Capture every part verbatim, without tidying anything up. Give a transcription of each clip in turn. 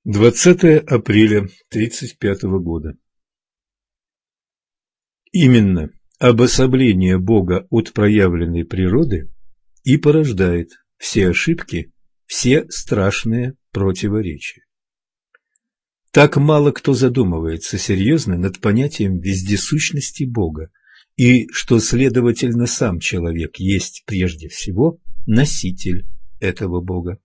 двадцатое апреля тридцать пятого года. Именно обособление Бога от проявленной природы и порождает все ошибки, все страшные противоречия. Так мало кто задумывается серьезно над понятием вездесущности Бога, и что, следовательно, сам человек есть прежде всего носитель этого Бога.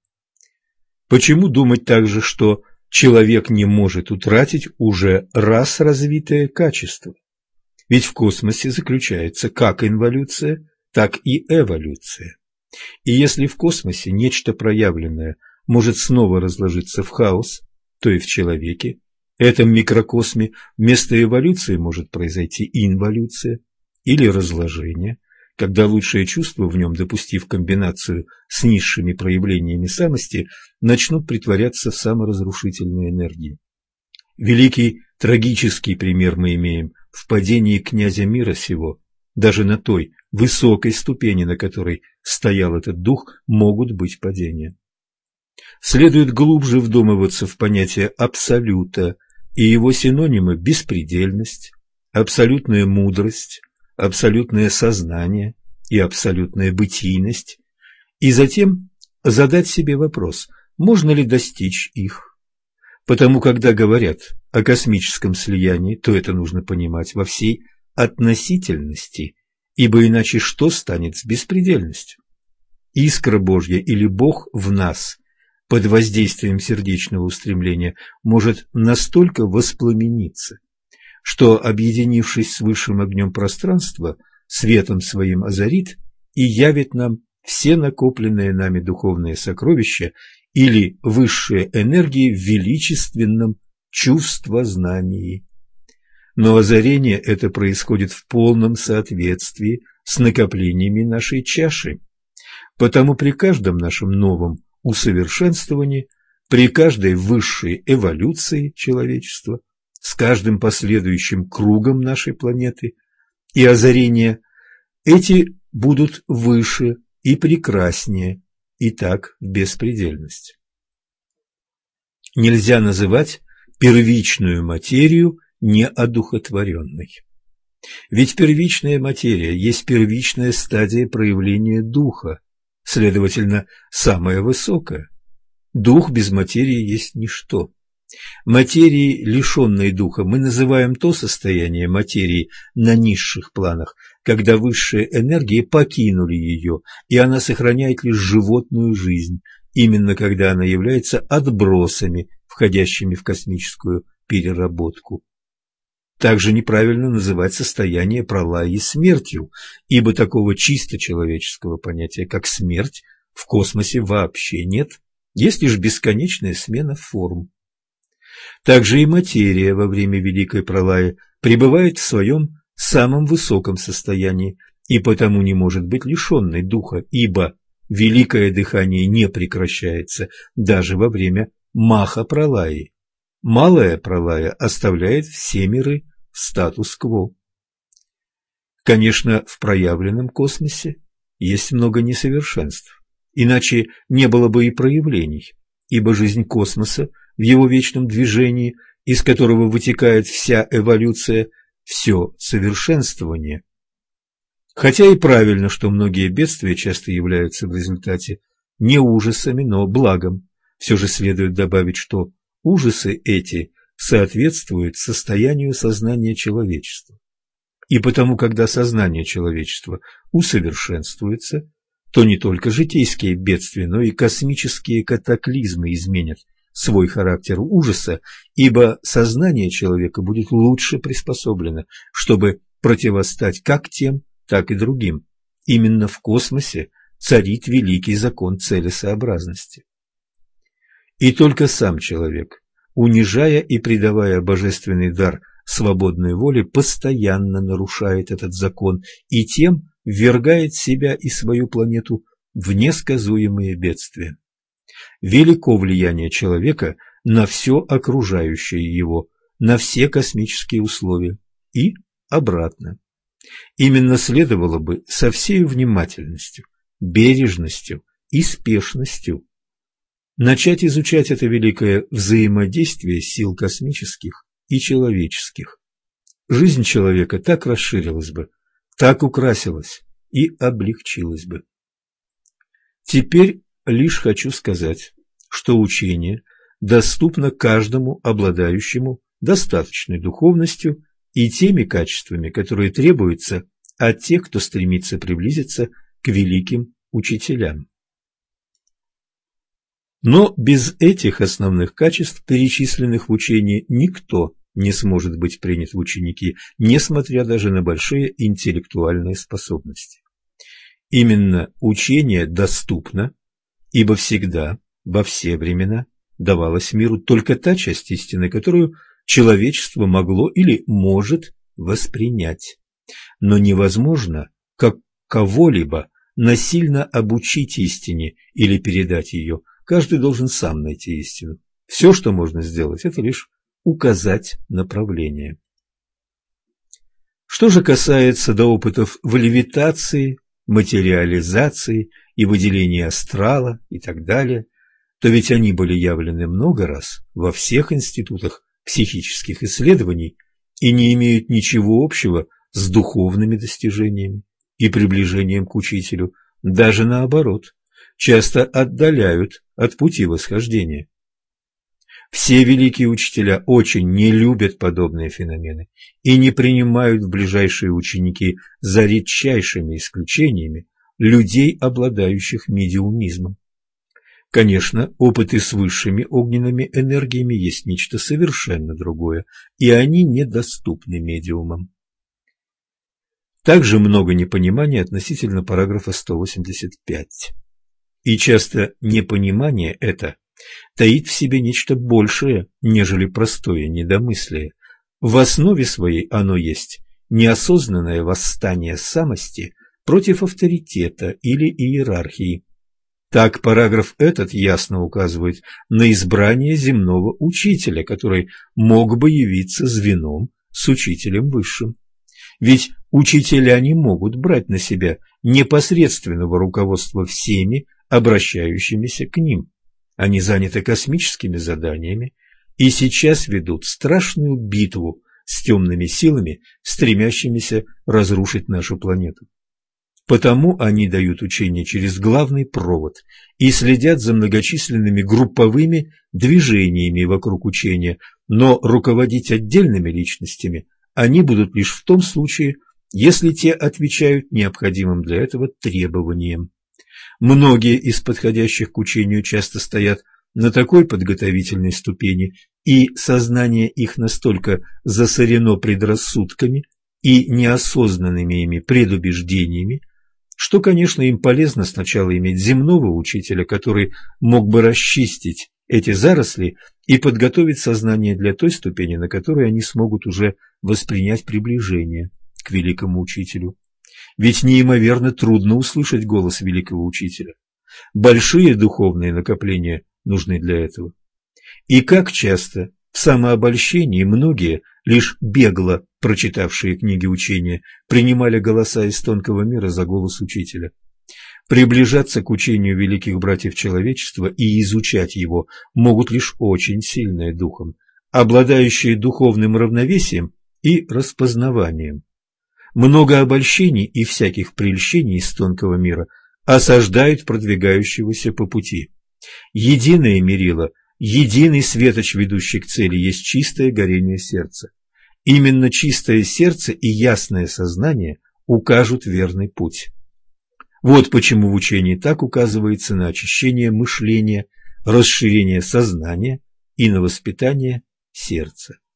Почему думать также, что человек не может утратить уже раз развитое качество? Ведь в космосе заключается как инволюция, так и эволюция. И если в космосе нечто проявленное может снова разложиться в хаос, то и в человеке, этом микрокосме, вместо эволюции может произойти инволюция или разложение, когда лучшие чувства в нем, допустив комбинацию с низшими проявлениями самости, начнут притворяться в саморазрушительной энергии. Великий трагический пример мы имеем в падении князя мира сего. Даже на той высокой ступени, на которой стоял этот дух, могут быть падения. Следует глубже вдумываться в понятие абсолюта и его синонимы: беспредельность, абсолютная мудрость, абсолютное сознание и абсолютная бытийность, и затем задать себе вопрос, можно ли достичь их. Потому, когда говорят о космическом слиянии, то это нужно понимать во всей относительности, ибо иначе что станет с беспредельностью? Искра Божья или Бог в нас под воздействием сердечного устремления может настолько воспламениться, что, объединившись с высшим огнем пространства, светом своим озарит и явит нам все накопленные нами духовные сокровища или высшие энергии в величественном чувствознании. Но озарение это происходит в полном соответствии с накоплениями нашей чаши. Потому при каждом нашем новом усовершенствовании, при каждой высшей эволюции человечества, с каждым последующим кругом нашей планеты и озарения, эти будут выше и прекраснее, и так в беспредельность. Нельзя называть первичную материю неодухотворенной. Ведь первичная материя есть первичная стадия проявления духа, следовательно, самая высокая. Дух без материи есть ничто. Материей, лишенной духа, мы называем то состояние материи на низших планах, когда высшие энергии покинули ее, и она сохраняет лишь животную жизнь, именно когда она является отбросами, входящими в космическую переработку. Также неправильно называть состояние пралаи смертью, ибо такого чисто человеческого понятия, как смерть, в космосе вообще нет, есть лишь бесконечная смена форм. Также и материя во время Великой Пралаи пребывает в своем самом высоком состоянии и потому не может быть лишенной духа, ибо великое дыхание не прекращается даже во время Маха-Пралаи. Малая Пралая оставляет все миры в статус-кво. Конечно, в проявленном космосе есть много несовершенств, иначе не было бы и проявлений, ибо жизнь космоса в его вечном движении, из которого вытекает вся эволюция, все совершенствование. Хотя и правильно, что многие бедствия часто являются в результате не ужасами, но благом, все же следует добавить, что ужасы эти соответствуют состоянию сознания человечества. И потому, когда сознание человечества усовершенствуется, то не только житейские бедствия, но и космические катаклизмы изменят свой характер ужаса, ибо сознание человека будет лучше приспособлено, чтобы противостать как тем, так и другим. Именно в космосе царит великий закон целесообразности. И только сам человек, унижая и предавая божественный дар свободной воли, постоянно нарушает этот закон и тем ввергает себя и свою планету в несказуемые бедствия. Велико влияние человека на все окружающее его, на все космические условия и обратно. Именно следовало бы со всей внимательностью, бережностью и спешностью начать изучать это великое взаимодействие сил космических и человеческих. Жизнь человека так расширилась бы, так украсилась и облегчилась бы. Теперь лишь хочу сказать, что учение доступно каждому обладающему достаточной духовностью и теми качествами, которые требуются от тех, кто стремится приблизиться к великим учителям. Но без этих основных качеств, перечисленных в учении, никто не сможет быть принят в ученики, несмотря даже на большие интеллектуальные способности. Именно учение доступно, ибо всегда, во все времена, давалась миру только та часть истины, которую человечество могло или может воспринять. Но невозможно как кого-либо насильно обучить истине или передать ее. Каждый должен сам найти истину. Все, что можно сделать, это лишь указать направление. Что же касается до опытов в левитации, материализации и выделении астрала и так далее, то ведь они были явлены много раз во всех институтах психических исследований и не имеют ничего общего с духовными достижениями и приближением к учителю, даже наоборот, часто отдаляют от пути восхождения. Все великие учителя очень не любят подобные феномены и не принимают в ближайшие ученики, за редчайшими исключениями, людей, обладающих медиумизмом. Конечно, опыты с высшими огненными энергиями есть нечто совершенно другое, и они недоступны медиумам. Также много непонимания относительно параграфа сто восемьдесят пять. И часто непонимание это таит в себе нечто большее, нежели простое недомыслие. В основе своей оно есть неосознанное восстание самости против авторитета или иерархии. Так параграф этот ясно указывает на избрание земного учителя, который мог бы явиться звеном с учителем высшим. Ведь учителя не могут брать на себя непосредственного руководства всеми обращающимися к ним. Они заняты космическими заданиями и сейчас ведут страшную битву с темными силами, стремящимися разрушить нашу планету. Потому они дают учение через главный провод и следят за многочисленными групповыми движениями вокруг учения, но руководить отдельными личностями они будут лишь в том случае, если те отвечают необходимым для этого требованиям. Многие из подходящих к учению часто стоят на такой подготовительной ступени, и сознание их настолько засорено предрассудками и неосознанными ими предубеждениями, что, конечно, им полезно сначала иметь земного учителя, который мог бы расчистить эти заросли и подготовить сознание для той ступени, на которой они смогут уже воспринять приближение к великому учителю. Ведь неимоверно трудно услышать голос великого учителя. Большие духовные накопления нужны для этого. И как часто в самообольщении многие, лишь бегло прочитавшие книги учения, принимали голоса из тонкого мира за голос учителя. Приближаться к учению великих братьев человечества и изучать его могут лишь очень сильные духом, обладающие духовным равновесием и распознаванием. Много обольщений и всяких прельщений из тонкого мира осаждают продвигающегося по пути. Единое мерило, единый светоч, ведущий к цели, есть чистое горение сердца. Именно чистое сердце и ясное сознание укажут верный путь. Вот почему в учении так указывается на очищение мышления, расширение сознания и на воспитание сердца.